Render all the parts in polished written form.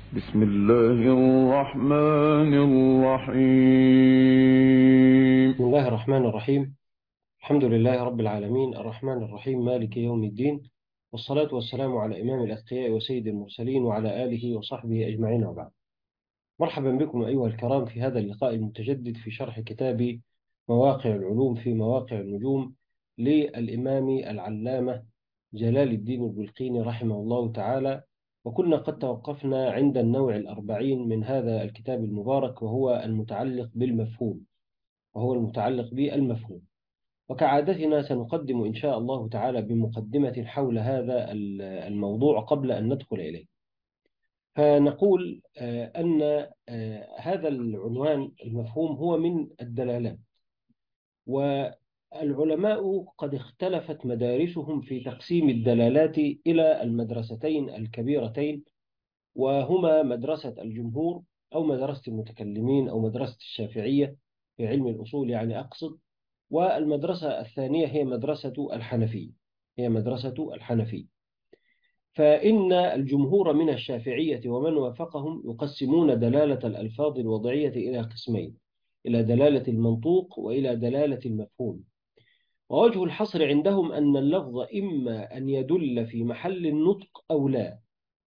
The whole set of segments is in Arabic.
بسم الله الرحمن الرحيم. بسم الله الرحمن الرحيم. الحمد لله رب العالمين الرحمن الرحيم مالك يوم الدين، والصلاة والسلام على إمام الأتقياء وسيد المرسلين وعلى آله وصحبه أجمعين وبعد. مرحبا بكم أيها الكرام في هذا اللقاء المتجدد في شرح كتاب مواقع العلوم في مواقع النجوم للإمام العلامة جلال الدين البلقيني رحمه الله تعالى. وكنا قد توقفنا عند النوع الأربعين من هذا الكتاب المبارك، وهو المتعلق بالمفهوم. وكعادتنا سنقدم إن شاء الله تعالى بمقدمة حول هذا الموضوع قبل أن ندخل إليه. فنقول أن هذا العنوان المفهوم هو من الدلالات، والعلماء قد اختلفت مدارسهم في تقسيم الدلالات إلى المدرستين الكبيرتين، وهما مدرسة الجمهور أو مدرسة المتكلمين أو مدرسة الشافعية في علم الأصول يعني أقصد. والمدرسة الثانية هي مدرسة الحنفية. فإن الجمهور من الشافعية ومن وافقهم يقسمون دلالة الألفاظ الوضعية إلى قسمين: إلى دلالة المنطوق وإلى دلالة المفهوم. ووجه الحصر عندهم أن اللفظ إما أن يدل في محل النطق أو لا،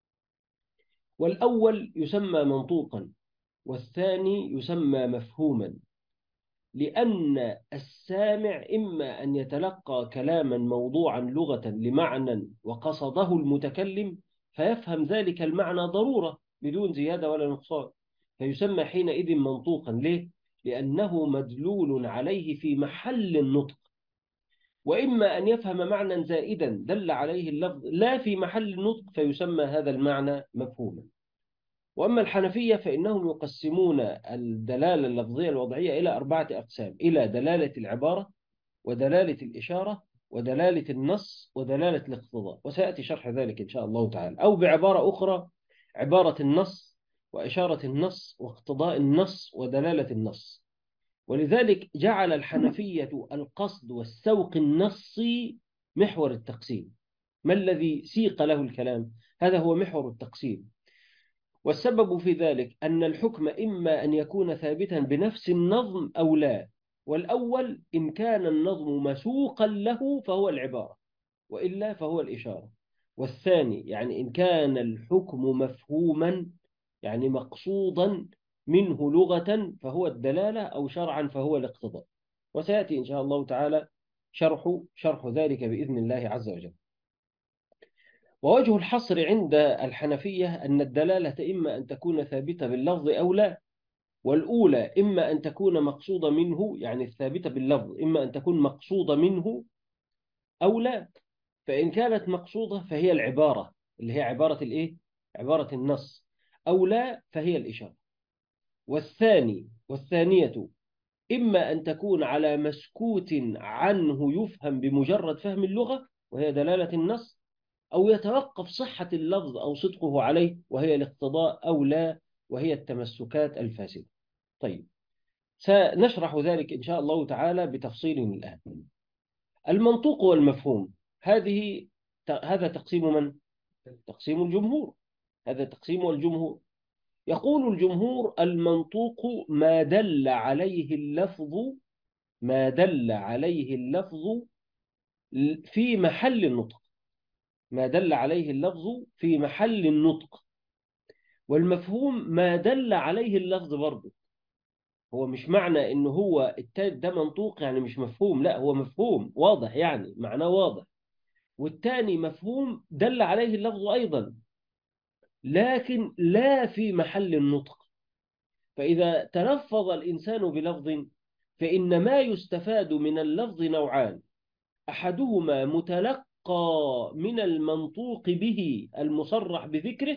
والأول يسمى منطوقا والثاني يسمى مفهوما، لأن السامع إما أن يتلقى كلاما موضوعا لغة لمعنى وقصده المتكلم فيفهم ذلك المعنى ضرورة بدون زيادة ولا نقصان، فيسمى حينئذ منطوقا. ليه؟ لأنه مدلول عليه في محل النطق. وإما أن يفهم معنى زائدا دل عليه اللفظ لا في محل النطق فيسمى هذا المعنى مفهوما. وأما الحنفية فإنهم يقسمون الدلالة اللفظية الوضعية إلى أربعة أقسام: إلى دلالة العبارة، ودلالة الإشارة، ودلالة النص، ودلالة الاقتضاء، وسيأتي شرح ذلك إن شاء الله تعالى. أو بعبارة أخرى: عبارة النص، وإشارة النص، واقتضاء النص، ودلالة النص. ولذلك جعل الحنفية القصد والسوق النصي محور التقسيم. ما الذي سيق له الكلام؟ هذا هو محور التقسيم. والسبب في ذلك أن الحكم إما أن يكون ثابتا بنفس النظم أو لا، والأول إن كان النظم مسوقا له فهو العبارة، وإلا فهو الإشارة. والثاني يعني إن كان الحكم مفهوما يعني مقصودا منه لغة فهو الدلالة، أو شرعا فهو الاقتضاء. وسيأتي إن شاء الله تعالى شرح ذلك بإذن الله عز وجل. ووجه الحصر عند الحنفية أن الدلالة إما أن تكون ثابتة باللفظ أو لا، والأولى إما أن تكون مقصودة منه، يعني الثابتة باللفظ إما أن تكون مقصودة منه أو لا. فإن كانت مقصودة فهي العبارة اللي هي عبارة الإيه؟ عبارة النص. أو لا فهي الإشارة. والثانية إما أن تكون على مسكوت عنه يفهم بمجرد فهم اللغة وهي دلالة النص، أو يتوقف صحة اللفظ أو صدقه عليه وهي الاقتضاء، أو لا وهي التمسكات الفاسدة. طيب، سنشرح ذلك إن شاء الله تعالى بتفصيل الآن. المنطوق والمفهوم، هذا تقسيم من؟ تقسيم الجمهور. هذا تقسيم الجمهور. يقول الجمهور: المنطوق ما دل عليه اللفظ في محل النطق. ما دل عليه اللفظ في محل النطق. والمفهوم ما دل عليه اللفظ برضه. هو مش معنى إنه هو التالت ده منطوق يعني مش مفهوم، لا هو مفهوم واضح يعني معناه واضح. والتاني مفهوم دل عليه اللفظ أيضا لكن لا في محل النطق. فإذا تلفظ الإنسان بلفظ فإن ما يستفاد من اللفظ نوعان: أحدهما متلقى من المنطوق به المصرح بذكره،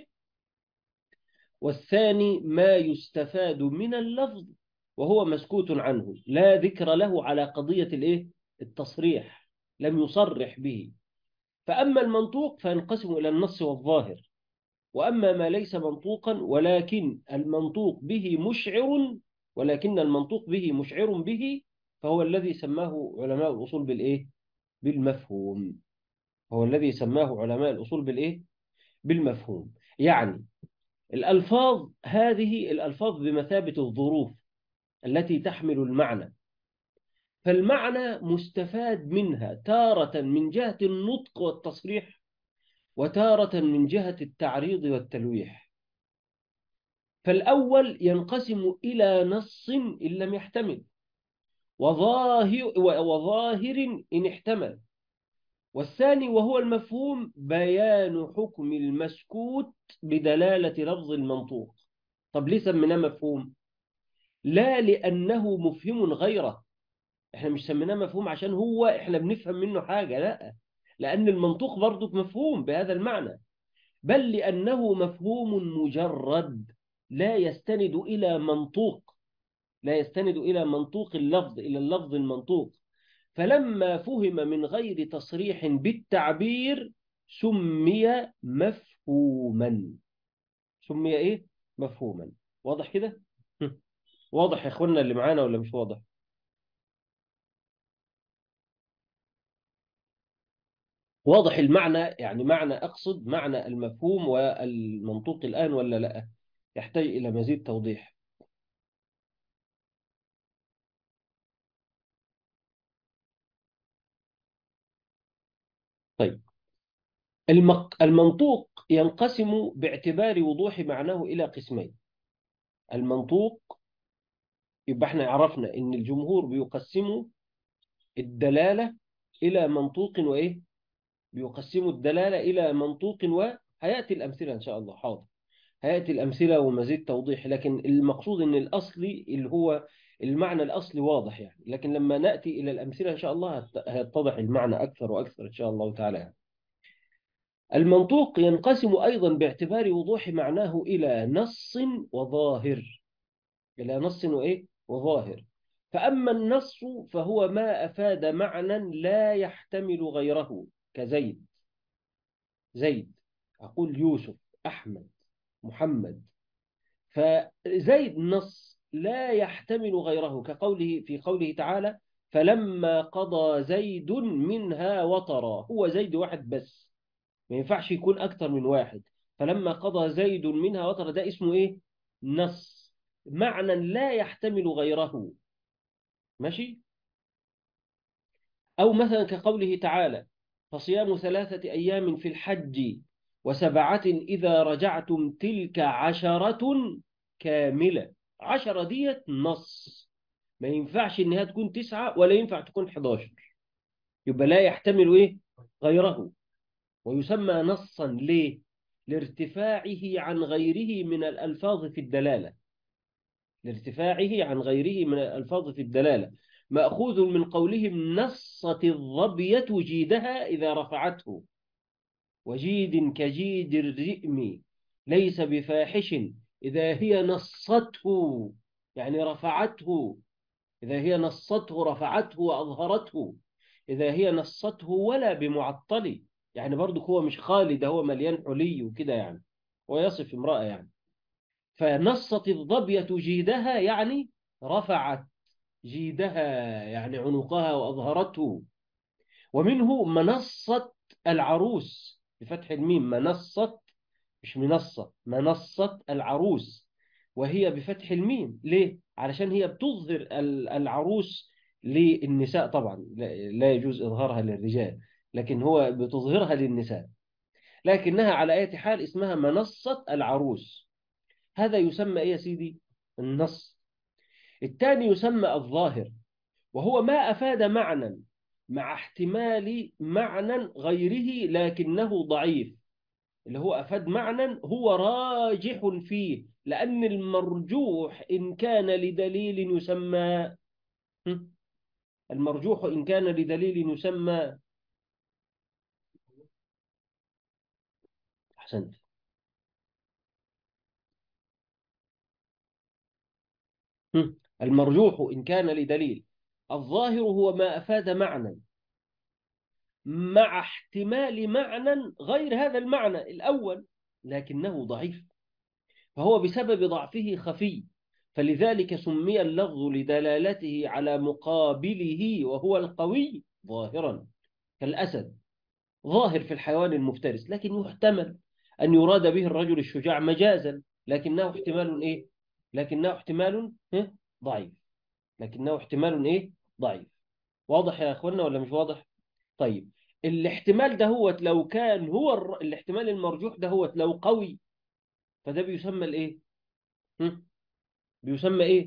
والثاني ما يستفاد من اللفظ وهو مسكوت عنه لا ذكر له على قضية التصريح، لم يصرح به. فأما المنطوق فينقسم إلى النص والظاهر، وأما ما ليس منطوقا ولكن المنطوق به مشعر به فهو الذي سماه علماء الأصول بالمفهوم. هو الذي سماه علماء الأصول بالمفهوم. يعني الألفاظ هذه الألفاظ بمثابة الظروف التي تحمل المعنى، فالمعنى مستفاد منها تارة من جهة النطق والتصريح، وتارة من جهة التعريض والتلويح. فالأول ينقسم إلى نص إن لم يحتمل، وظاهر إن احتمل، والثاني وهو المفهوم بيان حكم المسكوت بدلالة لفظ المنطوق. طب ليه سميناه مفهوم؟ لا لأنه مفهم غيره، احنا مش سميناه مفهوم عشان هو احنا بنفهم منه حاجة، لا، لأن المنطوق برضه مفهوم بهذا المعنى، بل لأنه مفهوم مجرد لا يستند إلى منطوق، لا يستند إلى منطوق اللفظ، إلى اللفظ المنطوق. فلما فهم من غير تصريح بالتعبير سمي مفهوما. سمي إيه؟ مفهوما. واضح كده؟ واضح يا إخوانا اللي معانا ولا مش واضح؟ واضح المعنى، يعني معنى، أقصد معنى المفهوم والمنطوق الآن ولا لا؟ يحتاج إلى مزيد توضيح. طيب، المنطوق ينقسم باعتبار وضوح معناه إلى قسمين. المنطوق، يبقى احنا عرفنا ان الجمهور بيقسموا الدلالة الى منطوق وايه، بيقسموا الدلالة الى منطوق، وهياتي الامثلة ان شاء الله. حاضر، هياتي الامثلة ومزيد توضيح، لكن المقصود ان الاصلي اللي هو المعنى الاصلي واضح يعني، لكن لما ناتي الى الامثلة ان شاء الله هيتضح المعنى اكثر واكثر ان شاء الله تعالى يعني. المنطوق ينقسم ايضا باعتبار وضوح معناه الى نص وظاهر، إلى نص وإيه وظاهر. فأما النص فهو ما أفاد معنى لا يحتمل غيره، كزيد، زيد، أقول يوسف، أحمد، محمد. فزيد نص لا يحتمل غيره، كقوله في قوله تعالى فلما قضى زيد منها وطرا، هو زيد واحد بس، ما ينفعش يكون أكتر من واحد. فلما قضى زيد منها وطرا ده اسمه إيه؟ نص، معنى لا يحتمل غيره. ماشي. أو مثلا كقوله تعالى فصيام 3 أيام في الحج و7 إذا رجعتم تلك 10 كاملة. 10 ديت نص، ما ينفعش إنها تكون 9 ولا ينفع تكون 11، يبقى لا يحتمل إيه غيره، ويسمى نصا. ليه؟ لارتفاعه عن غيره من الألفاظ في الدلالة، لارتفاعه عن غيره من الألفاظ في الدلالة. مأخوذ من قولهم نصت الظبية جيدها إذا رفعته، وجيد كجيد الرئم ليس بفاحش إذا هي نصته، يعني رفعته، إذا هي نصته رفعته وأظهرته، إذا هي نصته ولا بمعطل، يعني برضو هو مش خالد، هو مليان حلي وكده يعني، ويصف امرأة يعني. فنصت الظبية جيدها يعني رفعت جيدها، يعني عنقها وأظهرته. ومنه منصة العروس بفتح الميم، منصة، مش منصة، منصة العروس، وهي بفتح الميم. ليه؟ علشان هي بتظهر العروس للنساء طبعا، لا يجوز إظهارها للرجال، لكن هو بتظهرها للنساء، لكنها على أي حال اسمها منصة العروس. هذا يسمى إيه يا سيدي؟ النص. الثاني يسمى الظاهر، وهو ما أفاد معنى مع احتمال معنى غيره لكنه ضعيف، اللي هو أفاد معنى هو راجح فيه، لأن المرجوح إن كان لدليل يسمى، المرجوح إن كان لدليل يسمى، أحسنت، المرجوح إن كان لدليل. الظاهر هو ما أفاد معنى مع احتمال معنى غير هذا المعنى الأول لكنه ضعيف، فهو بسبب ضعفه خفي، فلذلك سمي اللفظ لدلالته على مقابله وهو القوي ظاهرا، كالأسد ظاهر في الحيوان المفترس، لكن يحتمل أن يراد به الرجل الشجاع مجازا، لكنه احتمال إيه؟ لكنه احتمال ضعيف. لكنه احتمال إيه؟ ضعيف. واضح يا أخوانا ولا مش واضح؟ طيب، الاحتمال ده هو لو كان هو الاحتمال المرجوح ده هو لو قوي، فده بيسمى الإيه؟ بيسمى إيه؟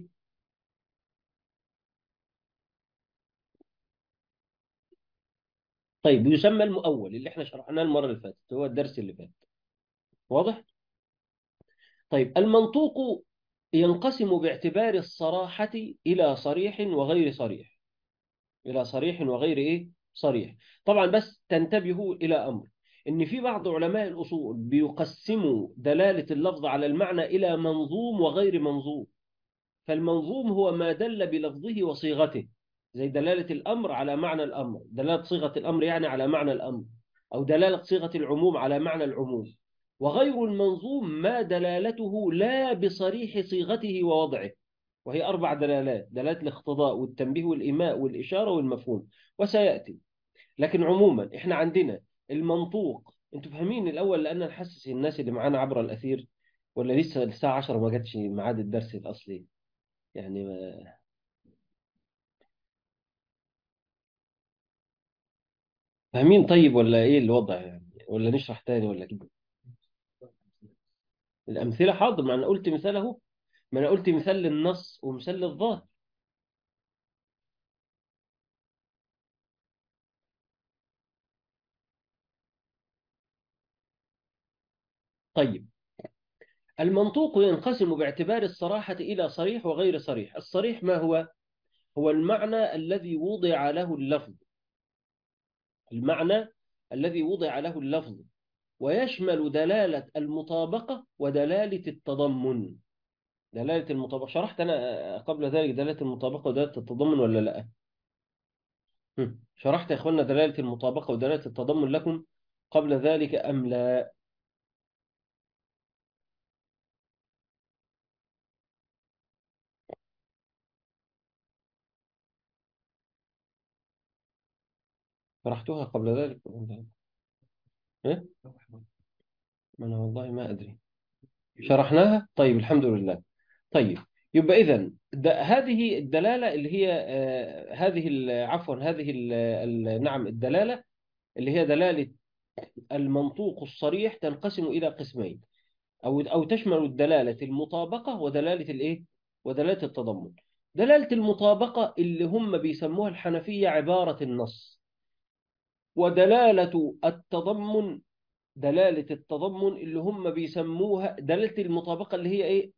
طيب، بيسمى المؤول اللي احنا شرحناه المرة اللي فاتت، هو الدرس اللي فات. واضح؟ طيب، المنطوق ينقسم باعتبار الصراحة إلى صريح وغير صريح. إلى صريح وغير إيه؟ صريح. طبعا بس تنتبهوا إلى أمر، إن في بعض علماء الأصول بيقسموا دلالة اللفظ على المعنى إلى منظوم وغير منظوم. فالمنظوم هو ما دل بلفظه وصيغته، زي دلالة الأمر على معنى الأمر، دلالة صيغة الأمر يعني على معنى الأمر، أو دلالة صيغة العموم على معنى العموم. وغير المنظوم ما دلالته لا بصريح صيغته ووضعه، وهي أربع دلالات: دلالة الاقتضاء والتنبيه والإيماء والإشارة والمفهوم، وسيأتي. لكن عموما إحنا عندنا المنطوق. أنتوا فاهمين الأول؟ لأن نحسس الناس اللي معانا عبر الأثير، ولا لسه الساعة 10 ما جاتش ميعاد الدرس الأصلي يعني؟ فاهمين طيب ولا ايه الوضع يعني؟ ولا نشرح تاني ولا كده؟ الامثله حاضر، ما انا قلت مثال اهو. ما انا قلت مثال للنص ومثال للظاهر. طيب، المنطوق ينقسم باعتبار الصراحه الى صريح وغير صريح. الصريح ما هو؟ هو المعنى الذي وضع له اللفظ. المعنى الذي وضع له اللفظ، ويشمل دلاله المطابقه ودلاله التضمن. دلاله المطابقه شرحت انا قبل ذلك دلاله المطابقه ودلاله التضمن ولا لا؟ شرحت يا اخوانا دلالة المطابقة ودلالة التضمن لكم قبل ذلك أم لا؟ شرحتها قبل ذلك أم لا؟ إيه؟ ما أنا والله ما أدري. شرحناها؟ طيب الحمد لله. طيب، يبقى إذن هذه الدلالة اللي هي عفوا هذه نعم، الدلالة اللي هي دلالة المنطوق الصريح تنقسم إلى قسمين، أو تشمل الدلالة المطابقة ودلالة الإيه؟ ودلالة التضمن. دلالة المطابقة اللي هم بيسموها الحنفية عبارة النص. ودلالة التضمن، دلالة التضمن اللي هم بيسموها دلالة المطابقة اللي هي إيه؟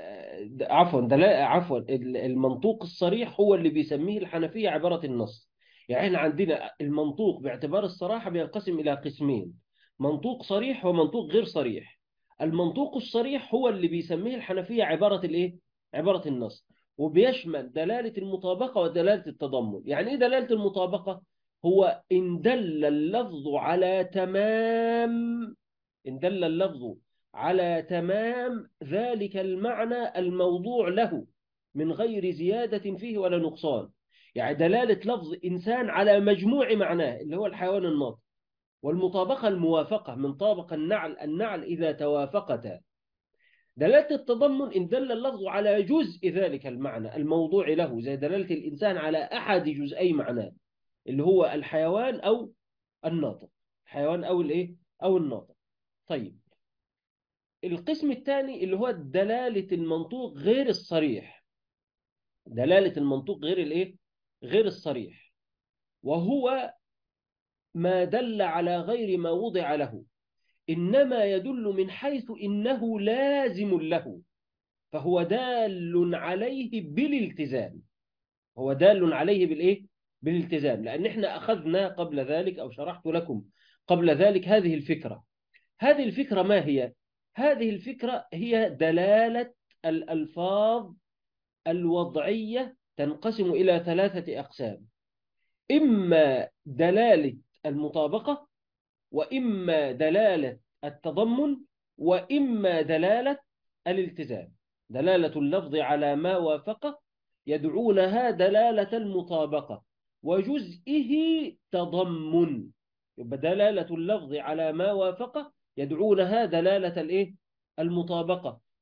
عفوا المنطوق الصريح هو اللي بيسميه الحنفية عبارة النص. يعني احنا عندنا المنطوق باعتبار الصراحة بينقسم إلى قسمين: منطوق صريح ومنطوق غير صريح. المنطوق الصريح هو اللي بيسميه الحنفية عبارة الإيه؟ عبارة النص. وبيشمل دلالة المطابقة ودلالة التضمن. يعني إيه دلالة المطابقة؟ هو إن دل اللفظ على تمام، إن دل اللفظ على تمام ذلك المعنى الموضوع له من غير زيادة فيه ولا نقصان. يعني دلالة لفظ إنسان على مجموع معناه اللي هو الحيوان الناطق. والمطابقة الموافقة من طابق النعل إذا توافقتا. دلالة التضمن إن دل اللفظ على جزء ذلك المعنى الموضوع له، زي دلالة الإنسان على أحد جزئي معناه اللي هو الحيوان أو الناطق. الحيوان أو الإيه؟ أو الناطق. طيب، القسم الثاني اللي هو دلالة المنطوق غير الصريح. دلالة المنطوق غير الإيه؟ غير الصريح. وهو ما دل على غير ما وضع له، إنما يدل من حيث إنه لازم له، فهو دال عليه بالالتزام. هو دال عليه بالإيه؟ بالالتزام. لأن إحنا أخذنا قبل ذلك أو شرحت لكم قبل ذلك هذه الفكرة. هذه الفكرة ما هي؟ هذه الفكرة هي دلالة الألفاظ الوضعية تنقسم إلى ثلاثة أقسام: إما دلالة المطابقة، وإما دلالة التضمن، وإما دلالة الالتزام. دلالة اللفظ على ما وافقه يدعونها دلالة المطابقة، وجزئه تضمن. يبقى دلالة اللفظ على ما وافقه يدعونها دلالة الايه؟ المطابقة.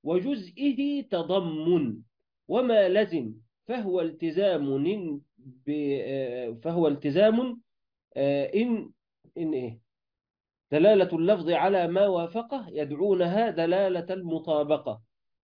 وجزئه تضمن، وما لزم فهو التزام فهو التزام إن إيه دلالة اللفظ على ما وافقه يدعونها دلالة المطابقة،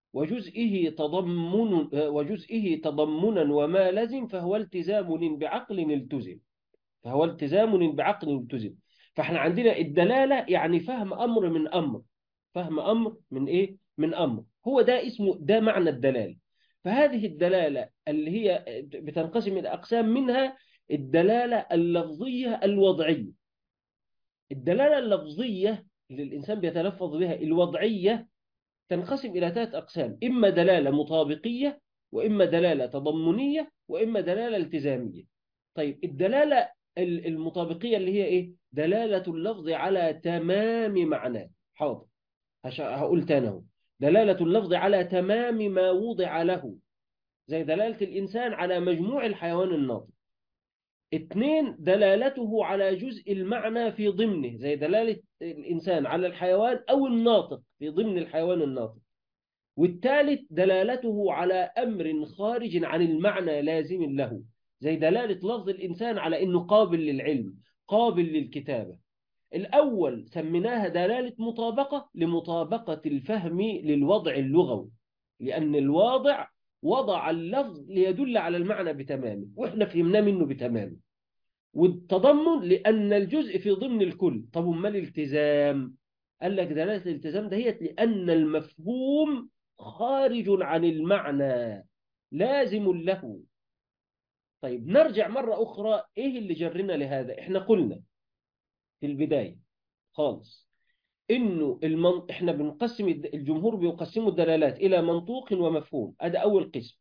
وجزئه تضمنا وما لزم فهو التزام بعقل التزم، فهو التزام بعقل التزم. فاحنا عندنا الدلالة يعني فهم أمر من أمر، فهم أمر من إيه؟ من أمر، هو ده اسمه، ده معنى الدلالة. فهذه الدلالة اللي هي بتنقسم إلى أقسام، منها الدلالة اللفظية الوضعية. الدلالة اللفظية اللي الإنسان بيتلفظ بها الوضعية تنقسم إلى ثلاث أقسام: إما دلالة مطابقية، وإما دلالة تضمنية، وإما دلالة التزامية. طيب الدلالة المطابقية اللي هي إيه؟ دلالة اللفظ على تمام معناه. حاضر، هقول تاني اهو. دلالة اللفظ على تمام ما وضع له، زي دلالة الإنسان على مجموع الحيوان الناطق. اثنين، دلالته على جزء المعنى في ضمنه، زي دلالة الإنسان على الحيوان أو الناطق في ضمن الحيوان الناطق. والثالث، دلالته على أمر خارج عن المعنى لازم له، زي دلالة لفظ الإنسان على أنه قابل للعلم، قابل للكتابة. الأول سميناها دلالة مطابقة لمطابقة الفهم للوضع اللغوي، لأن الواضع وضع اللفظ ليدل على المعنى بتمامه، وإحنا فهمناه منه بتمامه. والتضمن لأن الجزء في ضمن الكل. طب ما الالتزام؟ قال لك دلالة الالتزام دهيت لأن المفهوم خارج عن المعنى لازم له. طيب نرجع مرة أخرى، إيه اللي جرنا لهذا؟ إحنا قلنا في البداية خالص إنه إحنا بنقسم، الجمهور بيقسموا الدلالات إلى منطوق ومفهوم، هذا أول قسم.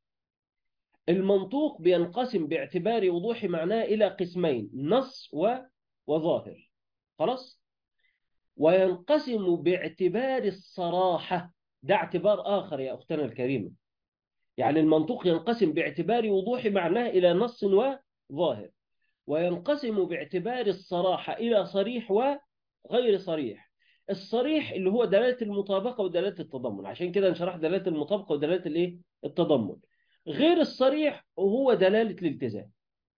المنطوق بينقسم باعتبار وضوح معناه إلى قسمين: نص وظاهر. خلاص. وينقسم باعتبار الصراحة، ده اعتبار آخر يا أختنا الكريمة. يعني المنطوق ينقسم باعتبار وضوح معناه إلى نص وظاهر، وينقسم باعتبار الصراحة إلى صريح وغير صريح. الصريح اللي هو دلالة المطابقة ودلالة التضمن، عشان كده نشرح دلالة المطابقة ودلالة الإيه؟ التضمن. غير الصريح وهو دلالة الالتزام.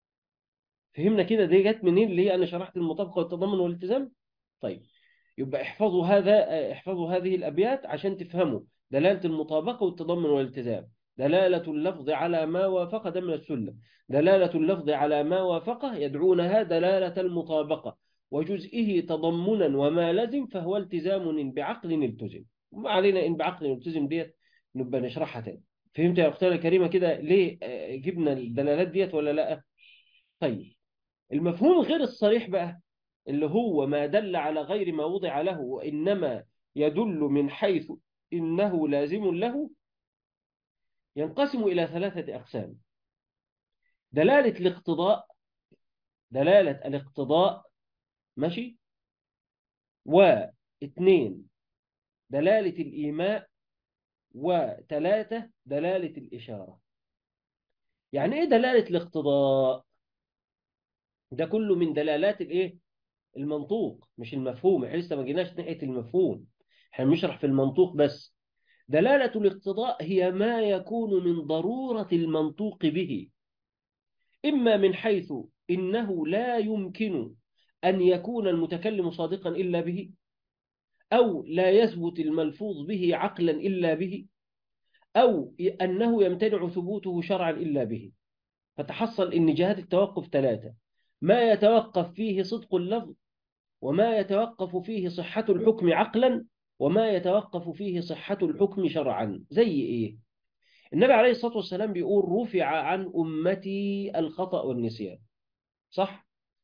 فهمنا كده دي جت منين؟ اللي هي أنا شرحت المطابقة والتضمن والالتزام. طيب، يبقى احفظوا هذا، احفظوا هذه الأبيات عشان تفهموا دلالة المطابقة والتضمن والالتزام. دلالة اللفظ على ما وافق، ده من السلم. دلالة اللفظ على ما وافقه يدعونها دلالة المطابقة، وجزئه تضمنا وما لزم فهو التزام بعقل التزم. ما علينا إن بعقل التزم ديت نبقى نشرحها تاني. فهمت يا أختنا الكريمة كده ليه جبنا الدلالات ديت ولا لا؟ طيب، المفهوم غير الصريح بقى، اللي هو ما دل على غير ما وضع له وإنما يدل من حيث إنه لازم له، ينقسم إلى ثلاثة أقسام: دلالة الاقتضاء، دلالة الاقتضاء، ماشي، واثنين دلالة الإيماء، وثلاثة دلالة الإشارة. يعني إيه دلالة الاقتضاء؟ ده كله من دلالات الإيه؟ المنطوق، مش المفهوم. احنا لسه ما جيناش ناحية المفهوم، احنا بنشرح في المنطوق بس. دلالة الاقتضاء هي ما يكون من ضرورة المنطوق به، إما من حيث إنه لا يمكن أن يكون المتكلم صادقا إلا به، أو لا يثبت الملفوظ به عقلا إلا به، أو أنه يمتنع ثبوته شرعا إلا به. فتحصل إن جهات التوقف ثلاثة: ما يتوقف فيه صدق اللفظ، وما يتوقف فيه صحة الحكم عقلا، وما يتوقف فيه صحة الحكم شرعا. زي إيه؟ النبي عليه الصلاة والسلام بيقول: رفع عن أمتي الخطأ والنسيان. صح؟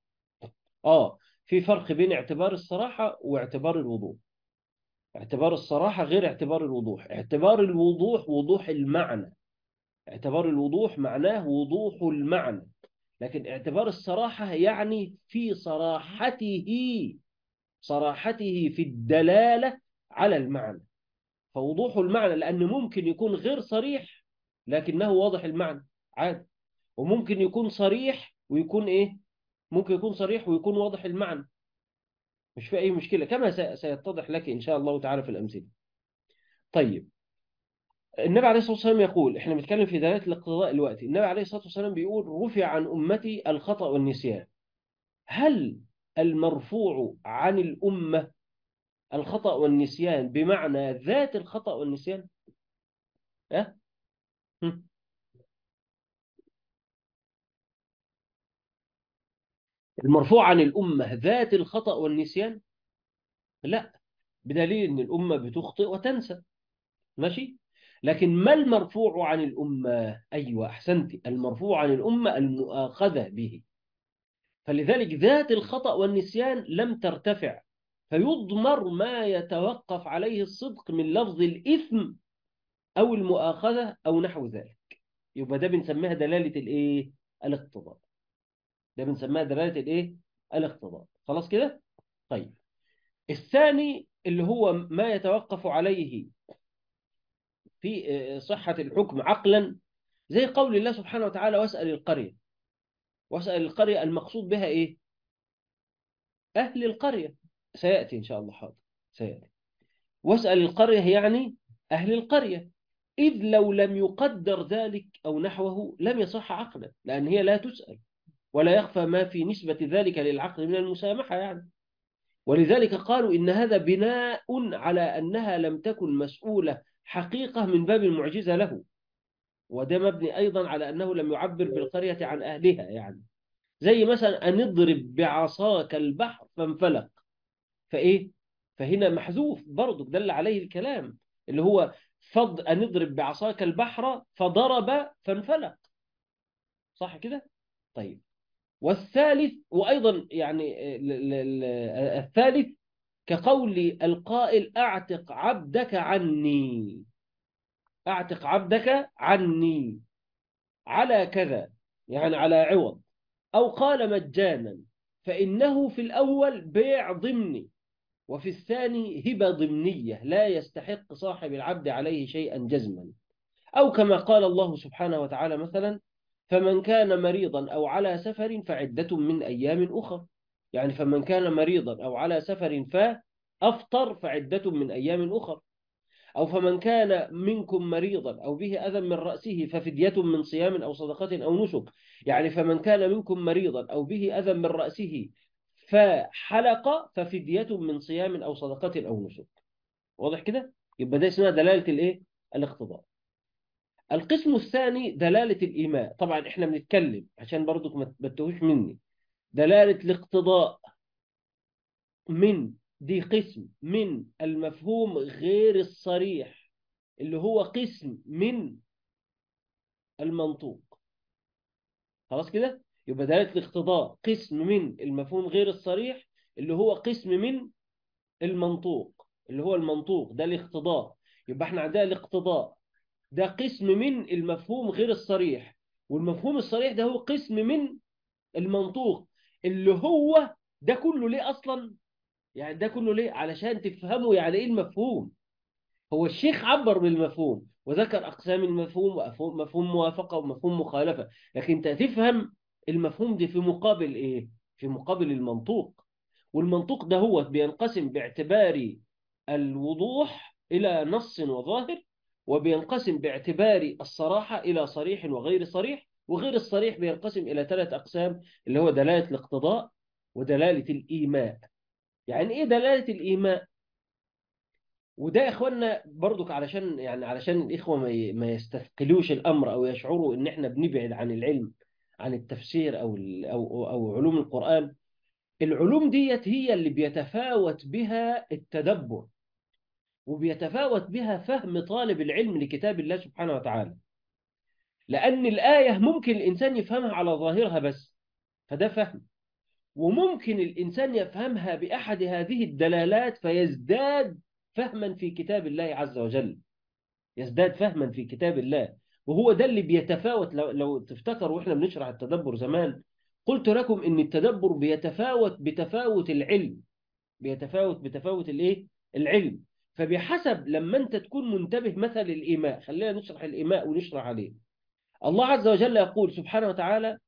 في فرق بين اعتبار الصراحة واعتبار الوضوح. اعتبار الصراحة غير اعتبار الوضوح. اعتبار الوضوح وضوح المعنى، اعتبار الوضوح معناه وضوح المعنى. لكن اعتبار الصراحة يعني في صراحته، صراحته في الدلالة على المعنى. فوضوح المعنى، لأن ممكن يكون غير صريح لكنه واضح المعنى عادي، وممكن يكون صريح ويكون إيه؟ ممكن يكون صريح ويكون واضح المعنى، مش في أي مشكلة، كما سيتضح لك إن شاء الله تعالى في الأمثلة. طيب، النبي عليه الصلاة والسلام يقول، احنا بنتكلم في دلالة الاقتضاء دلوقتي، النبي عليه الصلاة والسلام بيقول رفع عن أمتي الخطأ والنسيان. هل المرفوع عن الأمة الخطأ والنسيان بمعنى ذات الخطأ والنسيان؟ أه؟ هم. المرفوع عن الأمة ذات الخطأ والنسيان؟ لا، بدليل أن الأمة بتخطئ وتنسى. ماشي. لكن ما المرفوع عن الأمة؟ أيوة أحسنتي، المرفوع عن الأمة المؤاخذة به. فلذلك ذات الخطأ والنسيان لم ترتفع، فيضمر ما يتوقف عليه الصدق من لفظ الإثم أو المؤاخذة أو نحو ذلك. يبقى ده بنسميها دلالة الإيه؟ الاقتضاء. ده بنسميها دلالة الإيه؟ الاقتضاء. خلاص كده؟ طيب، الثاني اللي هو ما يتوقف عليه في صحة الحكم عقلا، زي قول الله سبحانه وتعالى واسأل القرية. واسأل القرية المقصود بها إيه؟ أهل القرية. سيأتي إن شاء الله، حاضر سيأتي. واسأل القرية يعني أهل القرية، إذ لو لم يقدر ذلك أو نحوه لم يصح عقلا، لأن هي لا تسأل، ولا يخفى ما في نسبة ذلك للعقل من المسامحة يعني. ولذلك قالوا إن هذا بناء على أنها لم تكن مسؤولة حقيقة من باب المعجزة له، وده مبني أيضا على أنه لم يعبر بالقرية عن أهلها يعني. زي مثلا أن اضرب بعصاك البحر فانفلق، فإيه؟ فهنا محذوف برضه دل عليه الكلام، اللي هو أن اضرب بعصاك البحر فضرب فانفلق. صح كده؟ طيب، والثالث وأيضا يعني الثالث كقول القائل أعتق عبدك عني. أعتق عبدك عني على كذا، يعني على عوض، أو قال مجانا، فإنه في الأول بيع ضمني، وفي الثاني هبة ضمنية لا يستحق صاحب العبد عليه شيئا جزما. أو كما قال الله سبحانه وتعالى مثلا فمن كان مريضا أو على سفر فعدة من أيام أخر، يعني فمن كان مريضا أو على سفر فأفطر فعدة من أيام أخر. أو فمن كان منكم مريضا أو به أذى من رأسه ففدية من صيام أو صدقة أو نسك، يعني فمن كان منكم مريضا أو به أذى من رأسه فحلق ففدية من صيام أو صدقة أو نسك. واضح كده؟ يبقى ده اسمها دلالة الإيه؟ الاقتضاء. القسم الثاني دلالة الإيماء. طبعا احنا بنتكلم عشان برضك ما تبتهوش مني، دلالة الاقتضاء من دي قسم من المفهوم غير الصريح، اللي هو قسم من المنطوق. خلاص كده؟ يبقى دلالة الاقتضاء قسم من المفهوم غير الصريح، اللي هو قسم من المنطوق، اللي هو المنطوق ده الاقتضاء. يبقى احنا عندنا الاقتضاء ده قسم من المفهوم غير الصريح، والمفهوم الصريح ده هو قسم من المنطوق، اللي هو ده كله ليه أصلا؟ يعني ده كله ليه؟ علشان تفهموا يعني إيه المفهوم. هو الشيخ عبر بالمفهوم وذكر أقسام المفهوم ومفهوم موافقة ومفهوم مخالفة، لكن أنت تفهم المفهوم ده في مقابل إيه؟ في مقابل المنطوق. والمنطوق ده هو بينقسم باعتبار الوضوح إلى نص وظاهر، وبينقسم باعتبار الصراحة إلى صريح وغير صريح، وغير الصريح بينقسم إلى 3 أقسام، اللي هو دلالة الاقتضاء ودلالة الإيماء. يعني إيه دلالة الإيماء؟ وده يا اخوانا برضك علشان يعني علشان الاخوه ما يستثقلوش الامر او يشعروا ان احنا بنبعد عن العلم، عن التفسير او علوم القرآن. العلوم ديت هي اللي بيتفاوت بها التدبر، وبيتفاوت بها فهم طالب العلم لكتاب الله سبحانه وتعالى. لأن الآية ممكن الإنسان يفهمها على ظاهرها بس، فده فهم. وممكن الإنسان يفهمها بأحد هذه الدلالات فيزداد فهما في كتاب الله عز وجل، يزداد فهما في كتاب الله. وهو ده اللي بيتفاوت. لو تفتكر واحنا بنشرح التدبر زمان، قلت لكم ان التدبر بيتفاوت بتفاوت العلم، بيتفاوت بتفاوت الايه؟ العلم. فبحسب لما انت تكون منتبه، مثل الايماء، خلينا نشرح الايماء ونشرح عليه. الله عز وجل يقول سبحانه وتعالى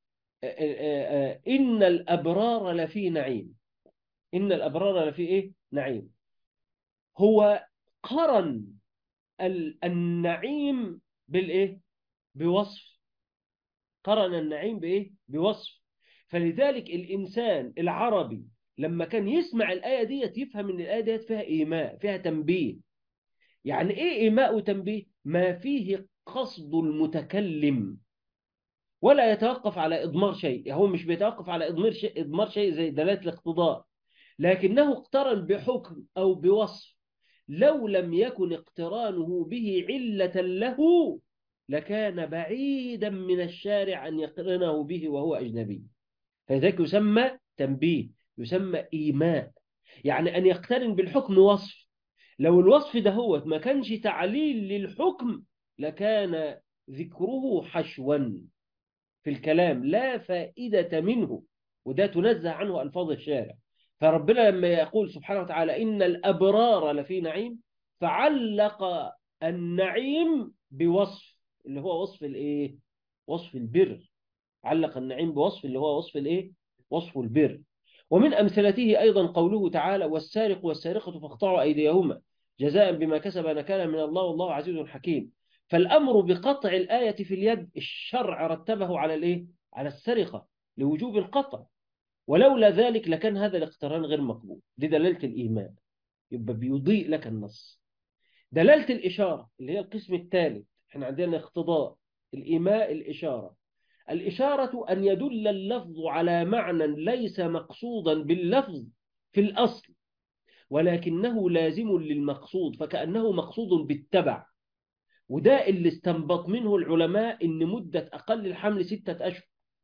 ان الابرار لفي نعيم. ان الابرار لفي ايه؟ نعيم. هو قرن النعيم بالإيه؟ بوصف. قرن النعيم بإيه؟ بوصف. فلذلك الإنسان العربي لما كان يسمع الآية ديت يفهم إن الآية ديت فيها إيماء، فيها تنبيه. يعني إيه إيماء وتنبيه؟ ما فيه قصد المتكلم، ولا يتوقف على إضمار شيء. هو مش بيتوقف على إضمار شيء زي دلالة الاقتضاء، لكنه اقترن بحكم أو بوصف لو لم يكن اقترانه به علة له لكان بعيدا من الشارع أن يقرنه به وهو أجنبي. فذلك يسمى تنبيه، يسمى إيماء. يعني أن يقترن بالحكم وصف، لو الوصف ده هو ما كانش تعليل للحكم لكان ذكره حشوا في الكلام لا فائدة منه، وده تنزه عنه ألفاظ الشارع. فربنا لما يقول سبحانه وتعالى إن الأبرار لفي نعيم، فعلق النعيم بوصف اللي هو وصف الإيه؟ وصف البر. علق النعيم بوصف اللي هو وصف الإيه؟ وصف البر. ومن أمثلته أيضا قوله تعالى والسارق والسارقة فاقطعوا أيديهما جزاء بما كسب نكالا من الله والله عزيز حكيم. فالأمر بقطع الآية في اليد الشرع رتبه على الإيه؟ على السرقة لوجوب القطع، ولولا ذلك لكان هذا الاقتران غير مقبول. دي دلالة الإيمان، يبقى بيضيء لك النص. دلالة الإشارة اللي هي القسم الثالث، احنا عندنا اقتضاء الإيماء الإشارة. الإشارة أن يدل اللفظ على معنى ليس مقصودا باللفظ في الأصل، ولكنه لازم للمقصود فكأنه مقصود بالتبع. وده اللي استنبط منه العلماء إن مدة أقل الحمل 6 أشهر.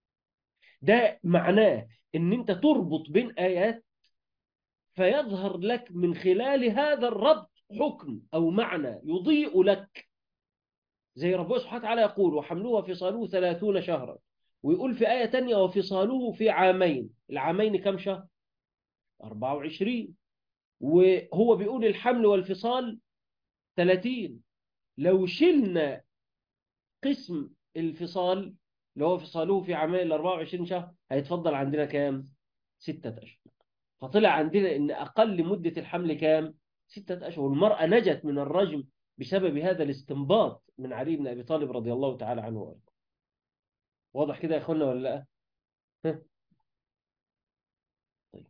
ده معناه إن أنت تربط بين آيات فيظهر لك من خلال هذا الربط حكم أو معنى يضيء لك. زي ربنا سبحانه وتعالى يقول وحمله وفصاله 30 شهرا، ويقول في آية تانية وفصاله في عامين. العامين كم شهر؟ 24. وهو بيقول الحمل والفصال 30. لو شلنا قسم الفصال اللي هو فصاله في عامين ال 24 شهر هيتفضل عندنا كام؟ 6 أشهر. فطلع عندنا إن أقل مدة الحمل كام؟ 6 أشهر. المرأة نجت من الرجم بسبب هذا الاستنباط من علي بن أبي طالب رضي الله تعالى عنه وارضاه. واضح كده يا اخوانا ولا لا؟ ها؟ طيب.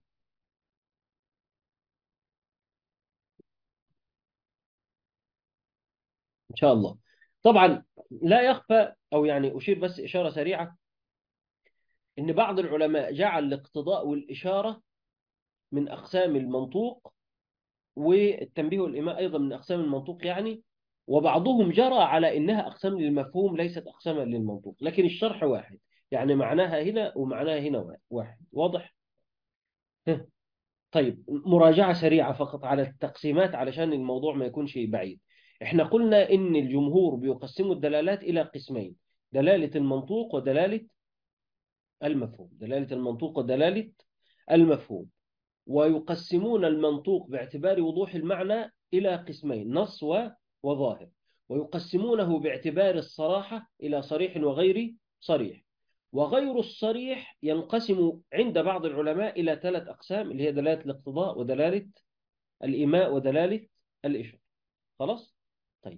ان شاء الله. طبعا لا يخفى، او يعني اشير بس اشاره سريعه، ان بعض العلماء جعل الاقتضاء والاشاره من اقسام المنطوق، والتنبيه والإيماء ايضا من اقسام المنطوق يعني. وبعضهم جرى على انها اقسام للمفهوم ليست اقساما للمنطوق، لكن الشرح واحد. يعني معناها هنا ومعناها هنا واحد. واضح؟ ها؟ طيب مراجعة سريعة فقط على التقسيمات علشان الموضوع ما يكونش بعيد. احنا قلنا ان الجمهور بيقسموا الدلالات الى قسمين: دلالة المنطوق ودلالة المفهوم. دلالة المنطوق ودلالة المفهوم. ويقسمون المنطوق باعتبار وضوح المعنى إلى قسمين: نص وظاهر. ويقسمونه باعتبار الصراحة إلى صريح وغير صريح. وغير الصريح ينقسم عند بعض العلماء إلى 3 أقسام، اللي هي دلالة الاقتضاء ودلالة الإيماء ودلالة الإشارة. خلاص؟ طيب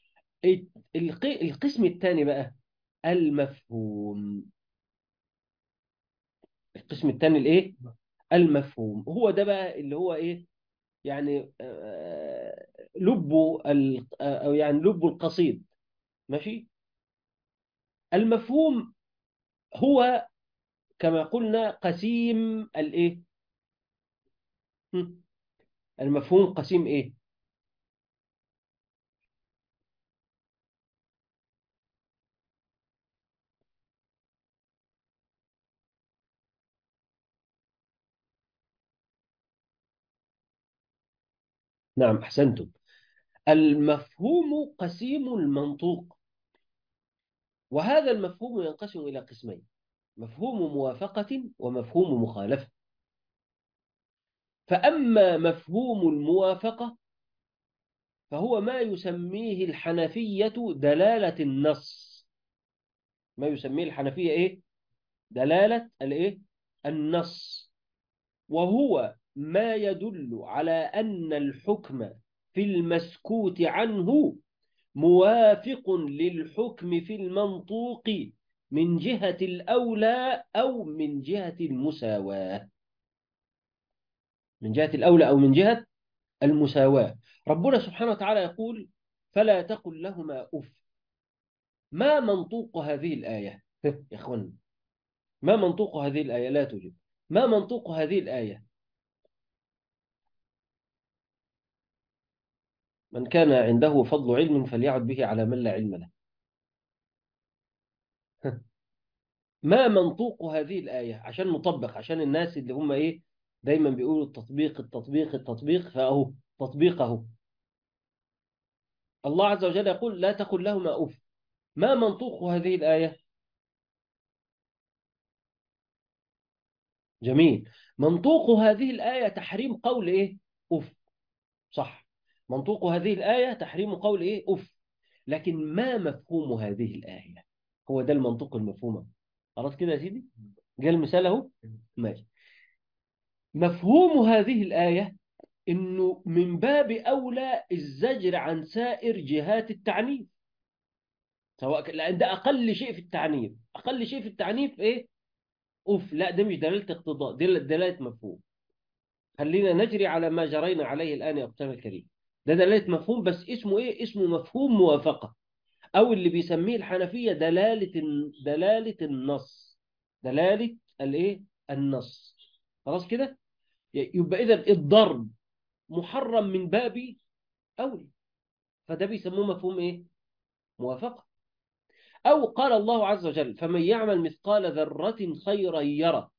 القسم الثاني بقى المفهوم. القسم الثاني الايه؟ المفهوم. هو ده بقى اللي هو ايه؟ يعني لبه او يعني لب القصيد. ماشي. المفهوم هو كما قلنا قسيم الايه؟ هم؟ المفهوم قسيم ايه؟ نعم احسنتم. المفهوم قسيم المنطوق. وهذا المفهوم ينقسم الى قسمين: مفهوم موافقة ومفهوم مخالفة. فأما مفهوم الموافقة فهو ما يسميه الحنفية دلالة النص. ما يسميه الحنفية إيه؟ دلالة الإيه؟ النص. وهو ما يدل على أن الحكم في المسكوت عنه موافق للحكم في المنطوق من جهة الأولى أو من جهة المساواة. من جهة الأولى أو من جهة المساواة. ربنا سبحانه وتعالى يقول فلا تقل لهما أف. ما منطوق هذه الآية يا إخوان؟ ما منطوق هذه الآية؟ لا تجب. ما منطوق هذه الآية؟ من كان عنده فضل علم فليعد به على من لا علم له. ما منطوق هذه الآية؟ عشان نطبق، عشان الناس اللي هم إيه دايما بيقولوا التطبيق التطبيق التطبيق، فأهو تطبيقه. الله عز وجل يقول لا تقل لهما أف. ما منطوق هذه الآية؟ جميل. منطوق هذه الآية تحريم قول إيه؟ أف. صح. منطوق هذه الآية تحريم قول إيه؟ أف. لكن ما مفهوم هذه الآية؟ هو ده المنطوق المفهوم. خلاص كده يا سيدي، جاء المثال اهو. ماشي. مفهوم هذه الآية إنه من باب أولى الزجر عن سائر جهات التعنيف، لأن ده أقل شيء في التعنيف. أقل شيء في التعنيف إيه؟ أوف. لا، ده مش دلالة اقتضاء، دي دلالة مفهوم. خلينا نجري على ما جرينا عليه الآن يا أختنا الكريم. ده دلالة مفهوم، بس اسمه إيه؟ اسمه مفهوم موافقة، أو اللي بيسميه الحنفية دلالة النص. دلالة الإيه؟ النص. خلاص كده. يبقى إذا الضرب محرم من باب أولى، فده بيسموه مفهوم إيه؟ موافقة. أو قال الله عز وجل فمن يعمل مثقال ذرة خيرا يرى.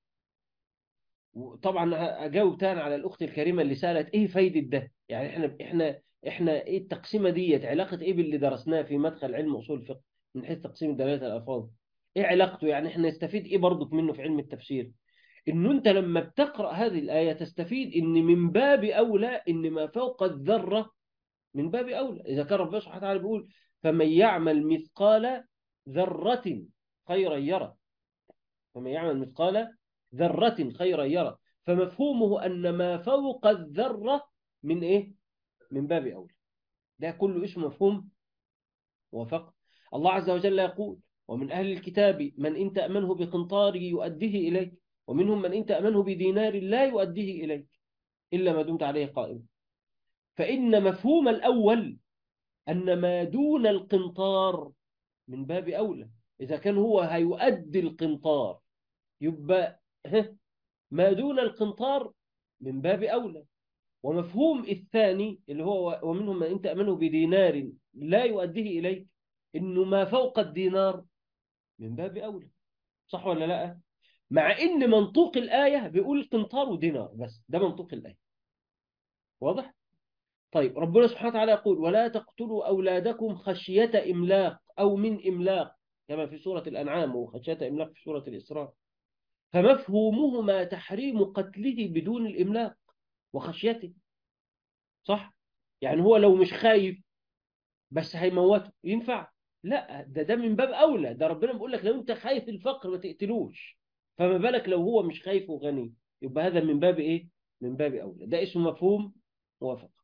طبعا أجاوب تاني على الأخت الكريمة اللي سألت إيه فايدة ده؟ يعني إحنا إيه التقسيمة ديت؟ علاقة إيه باللي درسناه في مدخل علم أصول الفقه من حيث تقسيم دلالات الألفاظ؟ إيه علاقته؟ يعني إحنا نستفيد إيه برضك منه في علم التفسير؟ إنه أنت لما بتقرأ هذه الآية تستفيد إن من باب أولى إن ما فوق الذرة من باب أولى. إذا كان ربنا سبحانه وتعالى بيقول فمن يعمل مثقال ذرة خيرا يرى. فمن يعمل مثقال ذرة خيرا يرى، فمفهومه أن ما فوق الذرة من إيه؟ من باب أولى. ده كله اسمه مفهوم وفق. الله عز وجل يقول ومن أهل الكتاب من إن تأمنه بقنطار يؤديه إليك ومنهم من إن تأمنه بدينار لا يؤديه إليك إلا ما دمت عليه قائم. فإن مفهوم الأول أن ما دون القنطار من باب أولى. إذا كان هو هيؤدي القنطار يبقى ما دون القنطار من باب أولى. ومفهوم الثاني اللي هو ومنهم من إن تأمنه بدينار لا يؤديه إليك، إنه ما فوق الدينار من باب أولى. صح ولا لا؟ مع إن منطوق الآية بيقول قنطار ودينار، بس ده منطوق الآية. واضح؟ طيب ربنا سبحانه وتعالى يقول ولا تقتلوا أولادكم خشية إملاق أو من إملاق، كما في سورة الأنعام، وخشية إملاق في سورة الإسراء. فمفهومهما تحريم قتله بدون الإملاق وخشيته. صح؟ يعني هو لو مش خايف بس هيموته ينفع؟ لا، ده من باب أولى. ده ربنا بيقول لك لو أنت خايف الفقر ما تقتلوش، فما بالك لو هو مش خايف وغني؟ يبقى هذا من باب إيه؟ من باب أولى. ده اسمه مفهوم موافقة.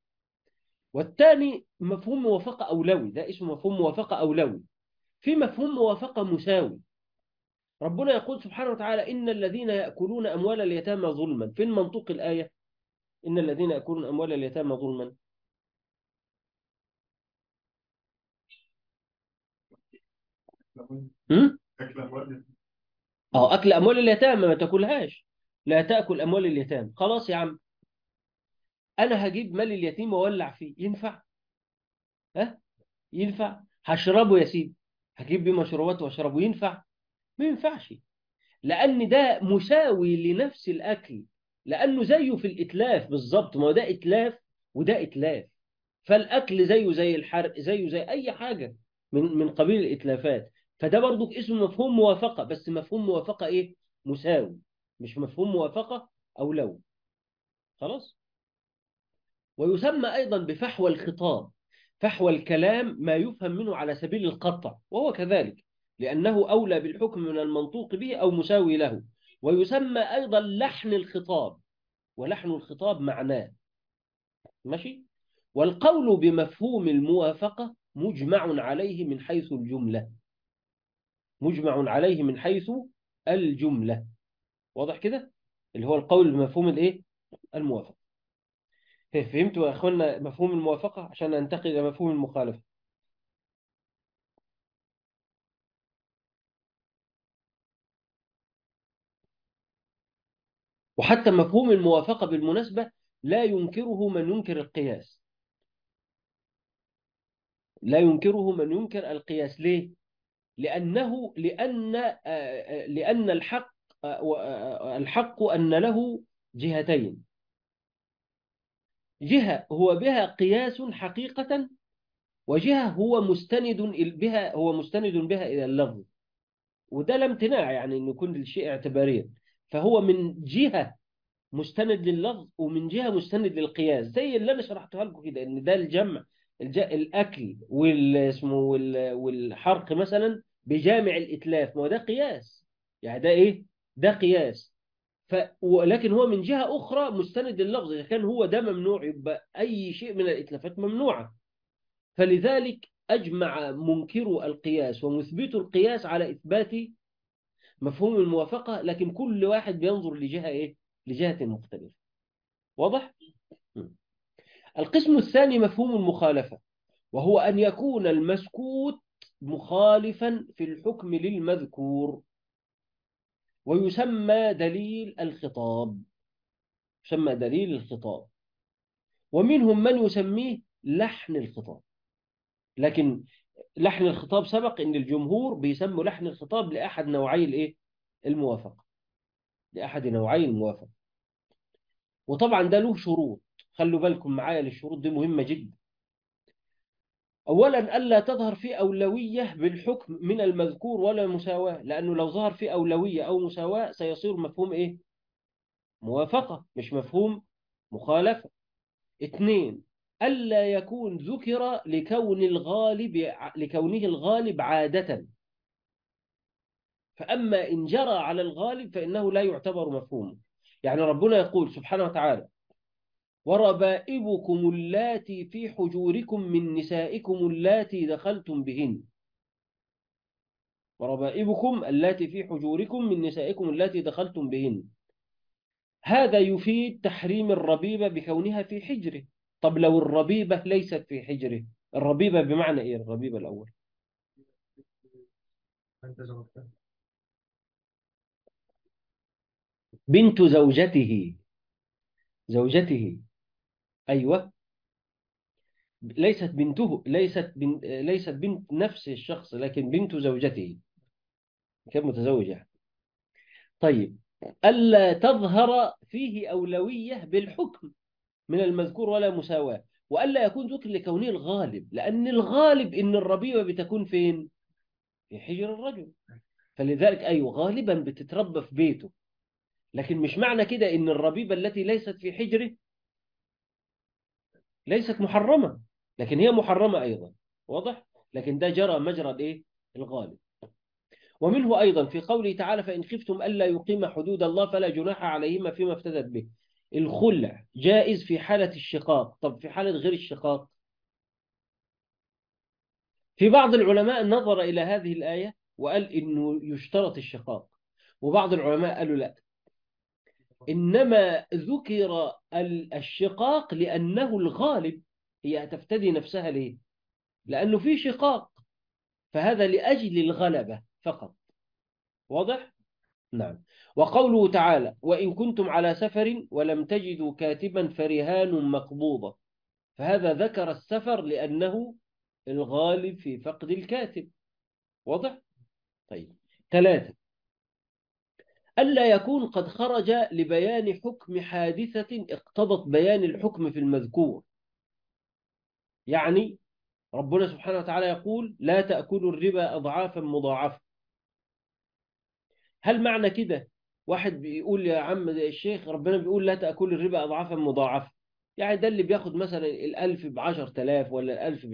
والثاني مفهوم موافقة أولوي، ده اسمه مفهوم موافقة أولوي. في مفهوم موافقة مساوي. ربنا يقول سبحانه وتعالى إن الذين يأكلون أموال اليتامى ظلما. فين منطوق الآية؟ إن الذين يأكلون أموال اليتامى ظلما. هم؟ أكل أموال اليتامى ما تاكلهاش. لا تأكل أموال اليتامى. خلاص يا عم، أنا هجيب مال اليتيم وأولع فيه، ينفع؟ ها؟ ينفع؟ هشربه يا سيدي، هجيب بيه مشروبات وأشربه، ينفع؟ ما ينفعش. لأن ده مساوي لنفس الأكل، لأنه زيه في الإتلاف بالظبط. ما هو ده إتلاف وده إتلاف، فالأكل زيه زي الحرق، زيه زي أي حاجة من قبيل الإتلافات. فده برضو اسمه مفهوم موافقة، بس مفهوم موافقة إيه؟ مساوي، مش مفهوم موافقة أو لو. خلاص. ويسمى أيضا بفحوى الخطاب. فحوى الكلام ما يفهم منه على سبيل القطع، وهو كذلك لأنه أولى بالحكم من المنطوق به أو مساوي له. ويسمى أيضا لحن الخطاب، ولحن الخطاب معناه. ماشي. والقول بمفهوم الموافقة مجمع عليه من حيث الجملة. مجمع عليه من حيث الجملة. واضح كده؟ اللي هو القول بمفهوم الايه؟ الموافقة. فهمتوا يا اخوانا مفهوم الموافقة عشان ننتقل الى مفهوم المخالفة. وحتى مفهوم الموافقة بالمناسبة لا ينكره من ينكر القياس. لا ينكره من ينكر القياس. ليه؟ لأن الحق أن له جهتين. جهة هو بها قياس حقيقة، وجهة هو مستند بها إلى اللفظ. وده لا امتناع يعني أن يكون الشيء اعتباريا. فهو من جهة مستند لللفظ، ومن جهة مستند للقياس، زي اللي أنا شرحتها لكم كده، إن ده الجمع. الأكل والحرق مثلا بجامع الإتلاف، ما هو ده قياس. يعني ده إيه؟ ده قياس. ولكن هو من جهة أخرى مستند لللفظ. إذا كان هو ده ممنوع يبقى أي شيء من الإتلافات ممنوعة. فلذلك أجمع منكرو القياس ومثبتو القياس على إثبات مفهوم الموافقة، لكن كل واحد بينظر لجهة إيه؟ لجهة مختلفة. واضح؟ القسم الثاني مفهوم المخالفة، وهو أن يكون المسكوت مخالفا في الحكم للمذكور، ويسمى دليل الخطاب. يسمى دليل الخطاب. ومنهم من يسميه لحن الخطاب. لكن لحن الخطاب سبق ان الجمهور بيسموا لحن الخطاب لأحد نوعي الايه؟ الموافقة. لأحد نوعي الموافقة. وطبعا ده له شروط. خلوا بالكم معايا للشروط دي مهمة جدا. أولا ألا تظهر في أولوية بالحكم من المذكور ولا مساواة، لأنه لو ظهر في أولوية أو مساواة سيصير مفهوم إيه؟ موافقة مش مفهوم مخالفة. اثنين، ألا يكون ذكر لكونه الغالب عادة. فأما إن جرى على الغالب فإنه لا يعتبر مفهوم. يعني ربنا يقول سبحانه وتعالى: وربائبكم اللاتي في حجوركم من نسائكم اللاتي دخلتم بهن. وربائبكم اللاتي في حجوركم من نسائكم اللاتي دخلتم بهن. هذا يفيد تحريم الربيبة بكونها في حجره. طب لو الربيبة ليست في حجره، الربيبة بمعنى إيه؟ الربيبة الأول بنت زوجته. زوجته. أيوة. ليست بنت نفس الشخص، لكن بنت زوجته. كم متزوج يعني. طيب. ألا تظهر فيه أولوية بالحكم من المذكور ولا مساواة. وألا يكون ذكر لكونه الغالب، لأن الغالب إن الربيبة بتكون فين؟ في حجر الرجل. فلذلك أيوة غالبا بتتربى في بيته. لكن مش معنى كده إن الربيبة التي ليست في حجره ليست محرمة، لكن هي محرمة أيضا. واضح؟ لكن ده جرى مجرى الإيه؟ الغالب. ومنه أيضا في قوله تعالى: فإن خفتم ألا يقيم حدود الله فلا جناح عليهما فيما افتدت به. الخلع جائز في حالة الشقاق. طب في حالة غير الشقاق؟ في بعض العلماء نظر إلى هذه الآية وقال إنه يشترط الشقاق، وبعض العلماء قالوا لا، إنما ذكر الشقاق لأنه الغالب. هي هتفتدي نفسها ليه؟ لأنه في شقاق، فهذا لأجل الغلبة فقط. واضح؟ نعم. وقوله تعالى: وإن كنتم على سفر ولم تجدوا كاتبا فرهان مقبوضة. فهذا ذكر السفر لأنه الغالب في فقد الكاتب. واضح؟ طيب. ثلاثة، ألا يكون قد خرج لبيان حكم حادثة اقتضت بيان الحكم في المذكور. يعني ربنا سبحانه وتعالى يقول: لا تأكلوا الربا أضعافا مضاعفة. هل معنى كده واحد بيقول يا عم الشيخ ربنا بيقول لا تأكل الربا أضعافا مضاعفة، يعني ده اللي بياخد مثلا الألف ب10,000، ولا الألف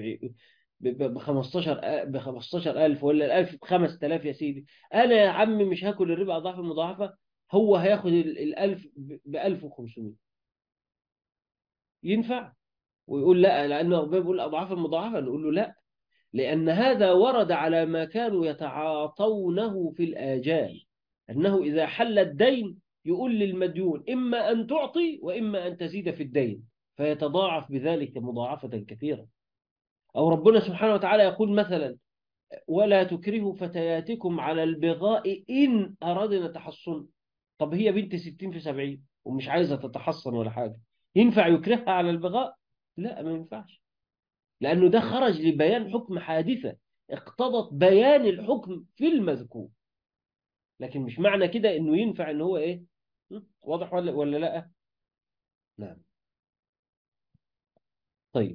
ب15,000، ولا الألف ب5,000 يا سيدي، أنا يا عم مش هاكل الربا أضعافا مضاعفة، هو هياخد الألف ب1500. ينفع؟ ويقول لا، لأن ربنا بيقول أضعافا مضاعفة، نقول له لا، لأن هذا ورد على ما كانوا يتعاطونه في الآجال، أنه إذا حل الدين يقول للمديون إما أن تعطي وإما أن تزيد في الدين، فيتضاعف بذلك مضاعفة كثيرة. أو ربنا سبحانه وتعالى يقول مثلا: ولا تكرهوا فتياتكم على البغاء إن أردنا تحصن. طب هي بنت 60 في 70 ومش عايزة تتحصن ولا حاجة، ينفع يكرهها على البغاء؟ لا، ما ينفعش، لأنه ده خرج لبيان حكم حادثة اقتضت بيان الحكم في المذكور. لكن مش معنى كده إنه ينفع إن هو إيه. واضح ولا لا؟ نعم. طيب،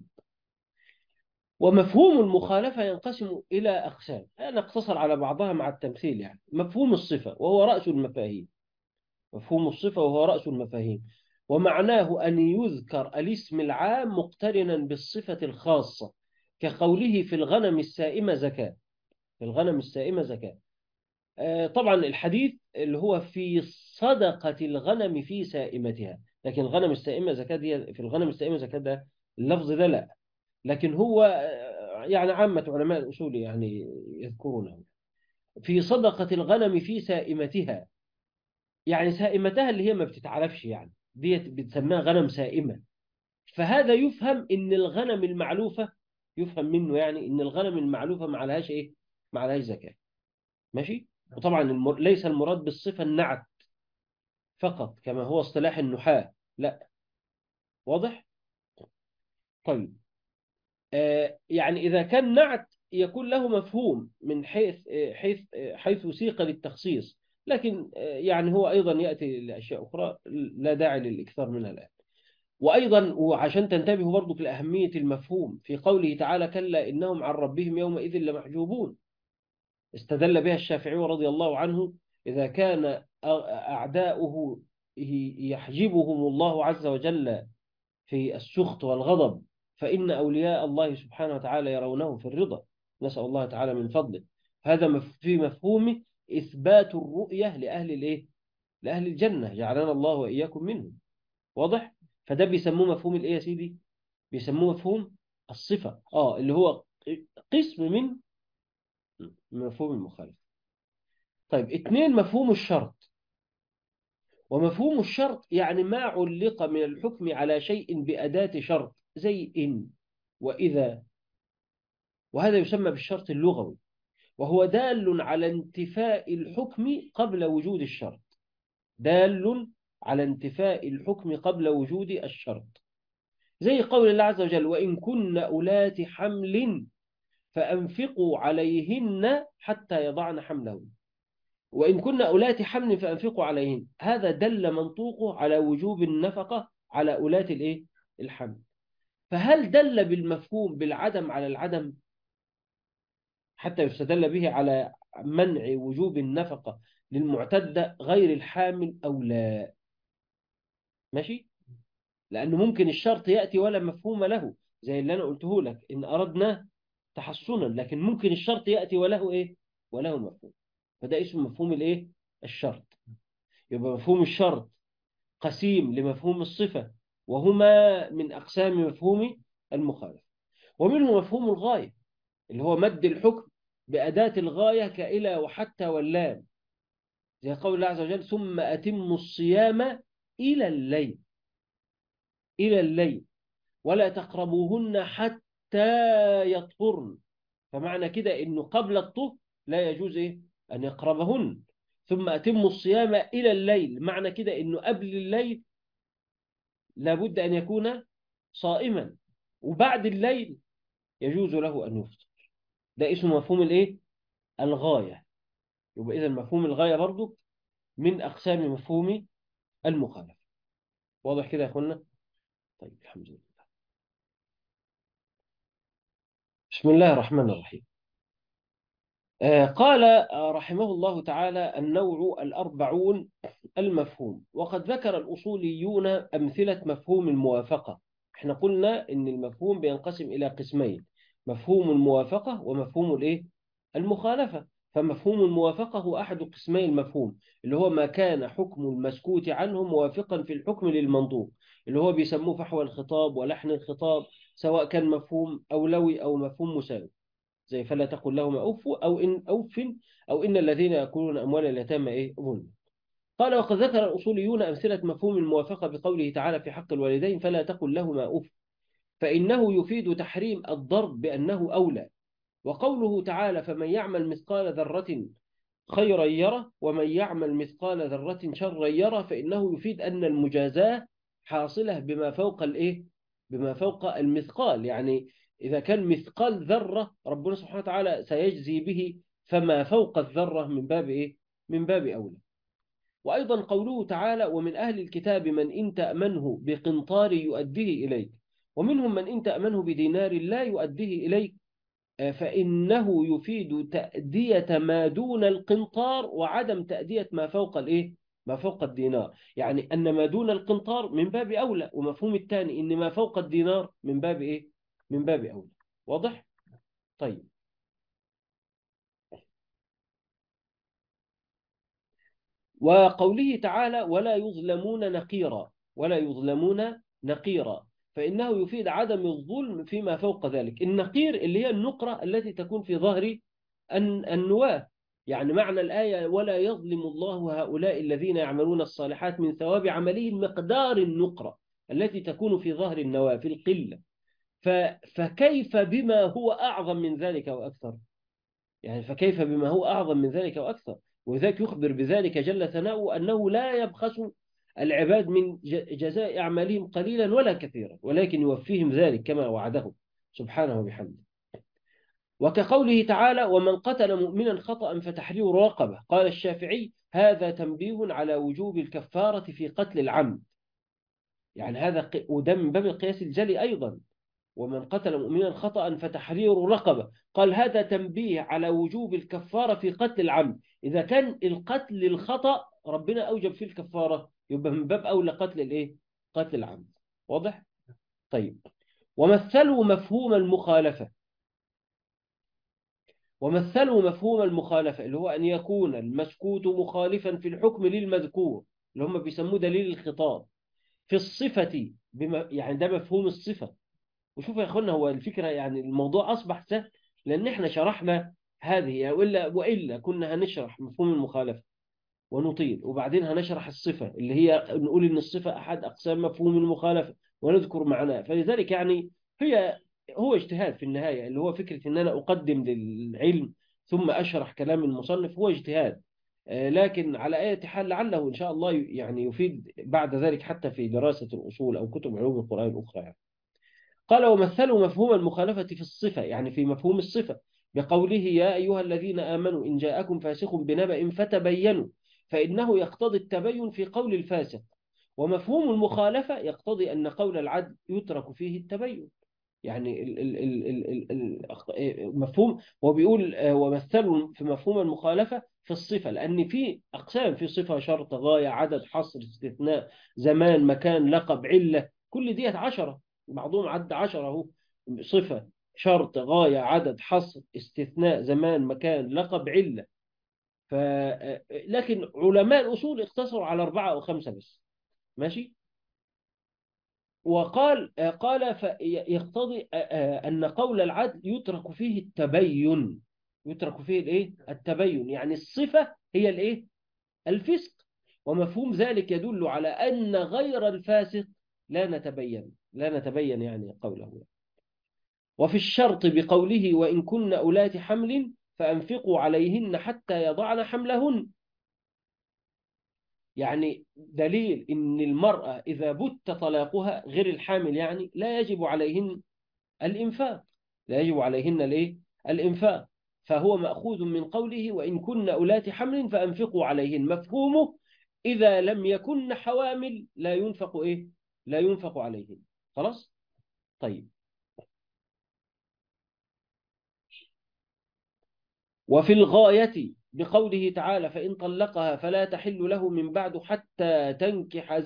ومفهوم المخالفة ينقسم إلى أقسام، أنا أقتصر على بعضها مع التمثيل. يعني مفهوم الصفة وهو رأس المفاهيم. مفهوم الصفة وهو رأس المفاهيم، ومعناه أن يذكر الاسم العام مقترنا بالصفة الخاصة، كقوله في الغنم السائمة زكاة. في الغنم السائمة زكاة. طبعا الحديث اللي هو في صدقة الغنم في سائمتها، لكن الغنم السائمة زكاة دي، في الغنم السائمة زكاة ده اللفظ ده لا. لكن هو يعني عامة علماء الأصول يعني يذكرونه في صدقة الغنم في سائمتها. يعني سائمتها اللي هي ما بتتعرفش، يعني ديت بتسميها غنم سائمة. فهذا يفهم ان الغنم المعلوفة، يفهم منه يعني ان الغنم المعلوفة ما عليهاش ايه، ما عليهاش زكاة. ماشي. وطبعا ليس المراد بالصفة النعت فقط كما هو اصطلاح النحاة، لا. واضح. طيب، يعني إذا كان نعت يكون له مفهوم من حيث سيق للتخصيص، لكن يعني هو أيضا يأتي لأشياء أخرى لا داعي للإكثار منها الآن. وأيضا وعشان تنتبهوا برضو لأهمية المفهوم في قوله تعالى: كلا إنهم عن ربهم يومئذ لمحجوبون. استدل بها الشافعي رضي الله عنه: إذا كان أعداؤه يحجبهم الله عز وجل في السخط والغضب، فإن أولياء الله سبحانه وتعالى يرونه في الرضا. نسأل الله تعالى من فضله. هذا في مفهوم إثبات الرؤية لأهل الإيه؟ لأهل الجنة، جعلنا الله وإياكم منهم. واضح. فده بيسموه مفهوم الإيه يا سيدي؟ بيسموه مفهوم الصفة، اللي هو قسم من مفهوم المخالفة. طيب، اتنين، مفهوم الشرط. ومفهوم الشرط يعني ما علق من الحكم على شيء بأداة شرط، زي إن وإذا. وهذا يسمى بالشرط اللغوي، وهو دال على انتفاء الحكم قبل وجود الشرط. دال على انتفاء الحكم قبل وجود الشرط، زي قول الله عز وجل: وإن كن أولات حمل فأنفقوا عليهن حتى يضعن حملهن. وإن كن أولات حمل فأنفقوا عليهن، هذا دل منطوقه على وجوب النفقة على أولات الإيه؟ الحمل. فهل دل بالمفهوم بالعدم على العدم حتى يستدل به على منع وجوب النفقة للمعتدة غير الحامل أو لا؟ ماشي. لأنه ممكن الشرط يأتي ولا مفهوم له، زي اللي أنا قلته لك إن أردنا تحصنا، لكن ممكن الشرط يأتي وله إيه، وله مفهوم. فده اسمه مفهوم الإيه، الشرط. يبقى مفهوم الشرط قسيم لمفهوم الصفة، وهما من أقسام مفهوم المخالفة. ومنه مفهوم الغاية، اللي هو مد الحكم بأداة الغاية كإلى وحتى واللام، زي قول الله عز وجل: ثم أتموا الصيام إلى الليل. إلى الليل، ولا تقربوهن حتى يطهرن. فمعنى كده إنه قبل الطهر لا يجوز إيه؟ أن يقربهن. ثم أتموا الصيام إلى الليل، معنى كده إنه قبل الليل لابد أن يكون صائما، وبعد الليل يجوز له أن يفطر. ده اسمه مفهوم الإيه؟ الغاية. يبقى إذا مفهوم الغاية برضو من أقسام مفهوم المخالفة. واضح كده يا أخوانا؟ طيب، الحمد لله. بسم الله الرحمن الرحيم. قال رحمه الله تعالى: النوع الأربعون المفهوم. وقد ذكر الأصوليون أمثلة مفهوم الموافقة. احنا قلنا إن المفهوم بينقسم إلى قسمين: مفهوم الموافقة ومفهوم الإيه؟ المخالفة. فمفهوم الموافقة هو أحد قسمي المفهوم، اللي هو ما كان حكم المسكوت عنه موافقا في الحكم للمنطوق، اللي هو بيسموه فحوى الخطاب ولحن الخطاب، سواء كان مفهوم أولوي أو مفهوم مساوي. زي فلا تقل لهما أوف أو إن الذين يأكلون أموال اليتامى ظلم. قال وقد ذكر الأصوليون أمثلة مفهوم الموافقة بقوله تعالى في حق الوالدين فلا تقل لهما أوف، فإنه يفيد تحريم الضرب بأنه أولى. وقوله تعالى فمن يعمل مثقال ذرة خيرا يره ومن يعمل مثقال ذرة شرا يره، فإنه يفيد أن المجازاة حاصلة بما فوق المثقال. يعني إذا كان مثقال ذرة ربنا سبحانه وتعالى سيجزي به، فما فوق الذرة من باب أولى. وأيضا قوله تعالى ومن أهل الكتاب من إن تأمنه بقنطار يؤديه إليك ومنهم من إن تأمنه بدينار لا يؤديه إليك، فإنه يفيد تأدية ما دون القنطار وعدم تأدية ما فوق الدينار. يعني أن ما دون القنطار من باب أولى، ومفهوم الثاني إن ما فوق الدينار من باب أولى. واضح؟ طيب. وقوله تعالى ولا يظلمون نقيرا، فإنه يفيد عدم الظلم فيما فوق ذلك. النقير اللي هي النقرة التي تكون في ظهر النواة. يعني معنى الآية ولا يظلم الله هؤلاء الذين يعملون الصالحات من ثواب عملهم مقدار النقرة التي تكون في ظهر النواة في القلة. فكيف بما هو أعظم من ذلك وأكثر؟ يعني فكيف بما هو أعظم من ذلك وأكثر؟ وذلك يخبر بذلك جل ثناؤه أنه لا يبخس العباد من جزاء أعمالهم قليلا ولا كثيرا، ولكن يوفيهم ذلك كما وعده سبحانه وبحمده. وكقوله تعالى ومن قتل مؤمنا خطأ فتحرير رقبة، قال الشافعي هذا تنبيه على وجوب الكفارة في قتل العمد. يعني هذا وده من باب القياس الجلي أيضا. ومن قتل مؤمنا خطأ فتحرير رقبة، قال هذا تنبيه على وجوب الكفارة في قتل العمد. إذا كان القتل الخطأ ربنا أوجب فيه الكفارة، يبقى من باب أولى قتل العمد. واضح؟ طيب. ومثلوا مفهوم المخالفة اللي هو أن يكون المسكوت مخالفا في الحكم للمذكور اللي هم بيسموه دليل الخطاب في الصفة يعني ده مفهوم الصفة. وشوف يا اخوانا هو الفكرة يعني الموضوع أصبح سهل لأن احنا شرحنا هذه يعني، وإلا كنا هنشرح مفهوم المخالفة ونطيل، وبعدين هنشرح الصفة اللي هي نقول إن الصفة أحد أقسام مفهوم المخالفة ونذكر معناه. فلذلك يعني هو اجتهاد في النهاية، اللي هو فكرة إن أنا أقدم للعلم ثم أشرح كلام المصنف، هو اجتهاد. لكن على أي حال لعله إن شاء الله يعني يفيد بعد ذلك حتى في دراسة الأصول أو كتب علوم القرآن الأخرى يعني. قال ومثلوا مفهوم المخالفة في الصفة، يعني في مفهوم الصفة، بقوله يا أيها الذين آمنوا إن جاءكم فاسق بنبأ فتبينوا، فإنه يقتضي التبين في قول الفاسق. ومفهوم المخالفة يقتضي أن قول العدل يترك فيه التبين. يعني مفهوم هو بيقول ومثلوا في مفهوم المخالفة في الصفة، لأن في أقسام، في صفة شرط غاية عدد حصر استثناء زمان مكان لقب علة، كل ديت 10، بعضهم عد 10 اهو. صفة شرط غاية عدد حصر استثناء زمان مكان لقب علة. لكن علماء الأصول اقتصروا على 4 أو 5 بس. ماشي. قال يقتضي أن قول العدل يترك فيه التبين. يترك فيه التبين، يعني الصفة هي الفسق. ومفهوم ذلك يدل على أن غير الفاسق لا نتبين يعني قوله. وفي الشرط بقوله وإن كن أولات حمل فأنفقوا عليهن حتى يضعن حملهن، يعني دليل إن المرأة إذا بت طلاقها غير الحامل يعني لا يجب عليهن الإنفاق. الإنفاق. فهو مأخوذ من قوله وإن كن أولات حمل فأنفقوا عليهن، مفهومه إذا لم يكن حوامل لا ينفق عليهن. خلاص. طيب. وفي الغاية بقوله تعالى فإن طلقها فلا تحل له من بعد حتى تنكح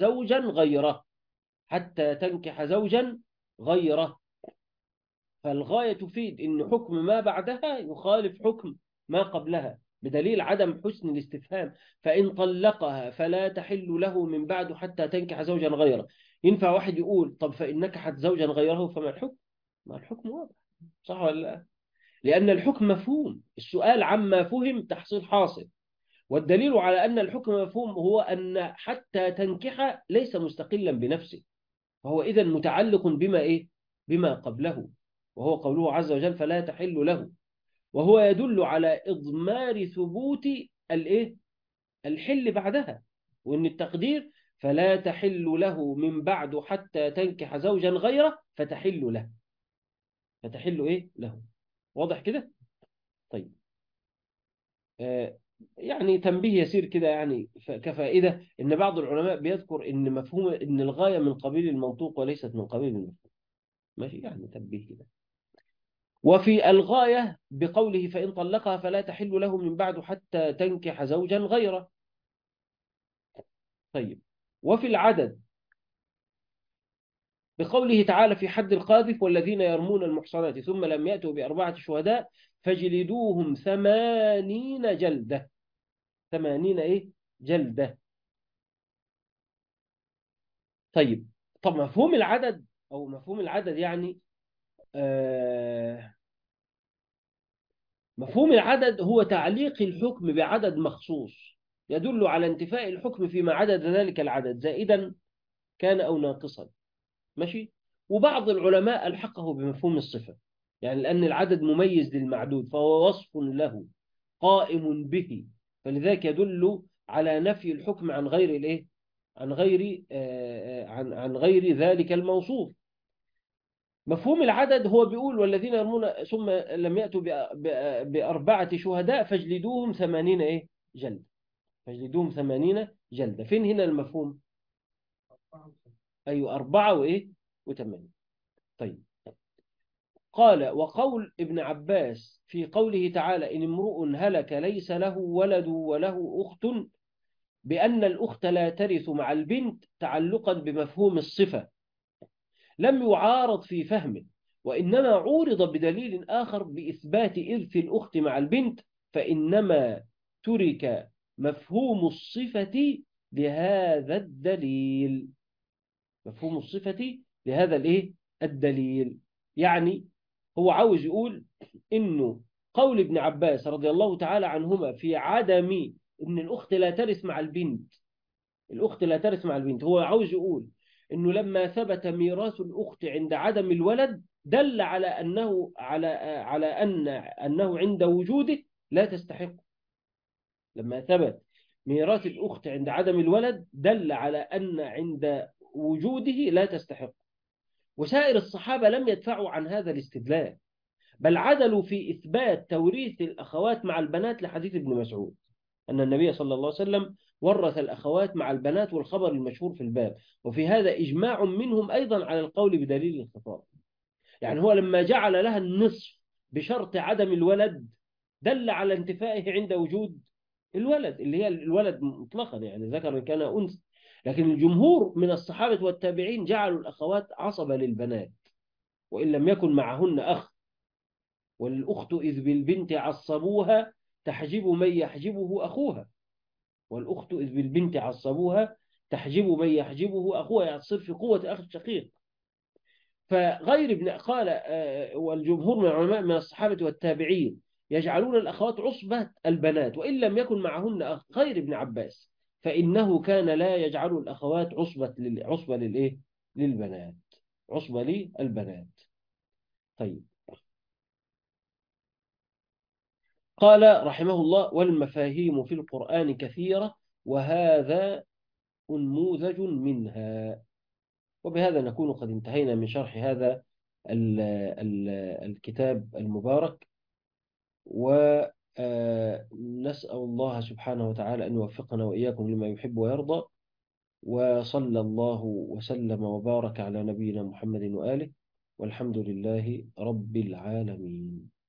زوجا غيره. فالغاية تفيد أن حكم ما بعدها يخالف حكم ما قبلها بدليل عدم حسن الاستفهام. فإن طلقها فلا تحل له من بعد حتى تنكح زوجا غيره. ينفع واحد يقول طب فإن نكحت زوجا غيره فما الحكم؟ ما الحكم واضح، صح ولا لا؟ لأن الحكم مفهوم، السؤال عما فهم تحصيل حاصل. والدليل على أن الحكم مفهوم هو أن حتى تنكح ليس مستقلا بنفسه، فهو إذن متعلق بما إيه؟ بما قبله، وهو قوله عز وجل فلا تحل له، وهو يدل على إضمار ثبوت الإيه؟ الحل بعدها، وإن التقدير فلا تحل له من بعد حتى تنكح زوجا غيره فتحل له، فتحل إيه له. واضح كده؟ طيب. آه يعني تنبيه يسير كده، يعني كفائدة، إن بعض العلماء بيذكر إن مفهوم إن الغاية من قبيل المنطوق وليست من قبيل المفهوم. ماشي، يعني تنبيه كده. وفي الغاية بقوله فإن طلقها فلا تحل له من بعد حتى تنكح زوجا غيره. طيب. وفي العدد بقوله تعالى في حد القاذف والذين يرمون المحصنات ثم لم يأتوا بأربعة شهداء فجلدوهم 80 جلدة. 80 إيه؟ جلدة. طيب. طب مفهوم العدد، أو مفهوم العدد يعني مفهوم العدد هو تعليق الحكم بعدد مخصوص يدل على انتفاء الحكم فيما عدا ذلك العدد زائدا كان أو ناقصا. ماشي. وبعض العلماء ألحقه بمفهوم الصفة، يعني لأن العدد مميز للمعدود فهو وصف له قائم به، فلذلك يدل على نفي الحكم عن غير الايه، عن غير ذلك الموصوف. مفهوم العدد هو بيقول والذين يرمون ثم لم يأتوا بأربعة شهداء فاجلدوهم 80 ايه جلد. فاجلدوهم 80 جلدة. فين هنا المفهوم؟ أيوة، أربعة وإيه وثمانية. طيب. قال وقول ابن عباس في قوله تعالى إن امرؤ هلك ليس له ولد وله أخت بأن الأخت لا ترث مع البنت تعلقا بمفهوم الصفة لم يعارض في فهمه، وإنما عورض بدليل آخر بإثبات إرث الأخت مع البنت، فإنما ترك مفهوم الصفة لهذا الدليل. مفهوم الصفة لهذا الإيه؟ الدليل. يعني هو عاوز يقول إنه قول ابن عباس رضي الله تعالى عنهما في عدم إن الأخت لا ترث مع البنت، الأخت لا ترث مع البنت، هو عاوز يقول إنه لما ثبت ميراث الأخت عند عدم الولد دل على أنه على أنه عند وجوده لا تستحق. لما ثبت ميراث الأخت عند عدم الولد دل على أن عند وجوده لا تستحق. وسائر الصحابة لم يدفعوا عن هذا الاستدلال، بل عدلوا في إثبات توريث الأخوات مع البنات لحديث ابن مسعود أن النبي صلى الله عليه وسلم ورث الأخوات مع البنات، والخبر المشهور في الباب. وفي هذا إجماع منهم أيضا على القول بدليل الخطاب. يعني هو لما جعل لها النصف بشرط عدم الولد دل على انتفائه عند وجود الولد، اللي هي الولد مطلقا، يعني ذكر كان أنثى. لكن الجمهور من الصحابة والتابعين جعلوا الأخوات عصبة للبنات وإن لم يكن معهن أخ، والأخت إذ بالبنت عصبوها تحجب من يحجبه أخوها، والأخت إذ بالبنت عصبوها تحجب من يحجبه أخوها، يعني تصير في قوة أخ الشقيق. فغير ابن قال والجمهور من العلماء من الصحابة والتابعين يجعلون الأخوات عصبة البنات وإن لم يكن معهن أخ، غير ابن عباس فإنه كان لا يجعل الأخوات عصبة للإيه؟ للبنات، عصبة للبنات. طيب. قال رحمه الله والمفاهيم في القرآن كثيرة وهذا نموذج منها. وبهذا نكون قد انتهينا من شرح هذا الكتاب المبارك، ونسأل الله سبحانه وتعالى أن يوفقنا وإياكم لما يحب ويرضى. وصلى الله وسلم وبارك على نبينا محمد وآله، والحمد لله رب العالمين.